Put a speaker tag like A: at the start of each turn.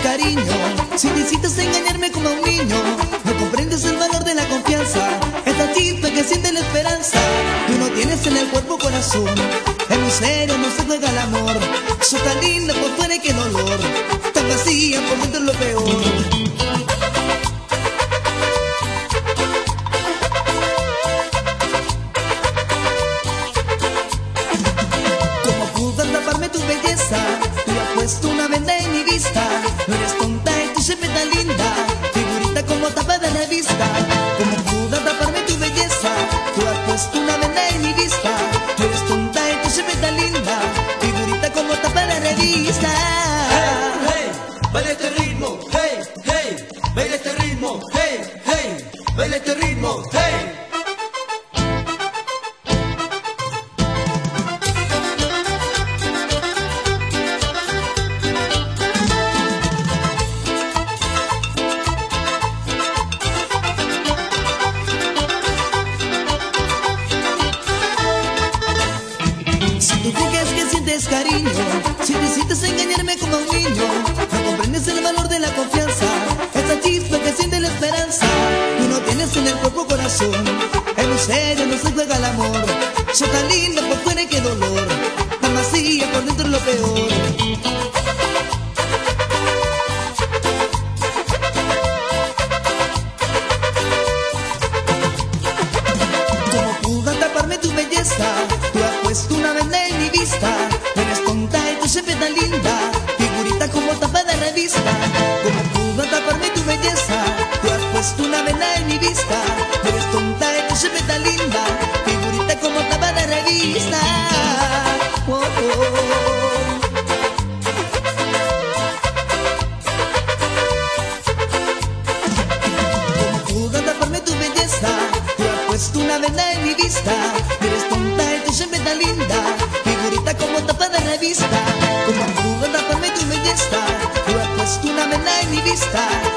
A: cariño, si necesitas engañarme como a un niño, no comprendes el valor de la confianza, esta chispa que siente la esperanza. Tú no tienes en el cuerpo corazón, en un serio no se juega el amor. Sos tan linda por fuera y que dolor, tan vacía por dentro es lo peor. Tu belleza, tú has puesto una venda en mi vista. No eres tonta y tú siempre tan linda, figurita como tapa de revista. Como pudo taparme tu belleza, tú has puesto una venda en mi vista. No eres tonta y tú siempre tan linda, figurita como tapa de revista.
B: Hey, hey, baila este ritmo, hey, hey, baila este ritmo, hey, hey, baila este ritmo, hey.
A: Tú fijas que sientes cariño, si necesitas engañarme como a un niño, no comprendes el valor de la confianza, esa chispa que siente la esperanza. Tú no tienes en el cuerpo corazón, en un serio no se juega el amor. Sos tan linda por fuera y qué dolor, tan vacía por dentro es lo peor. Como pudo taparme tu belleza, tú has puesto una venda en mi vista. No eres tonta y tú siempre tan linda, figurita como tapa de revista. Como pudo taparme tu belleza, tú has puesto una venda en mi vista. No eres tonta y tú siempre tan linda, figurita como tapa de revista. Oh, oh. Como pudo taparme tu belleza, tú has puesto una venda en mi vista. No eres tonta y tú siempre tan linda, figurita como tapa de revista. Como pudo taparme tu belleza, tú has puesto una venda en mi vista.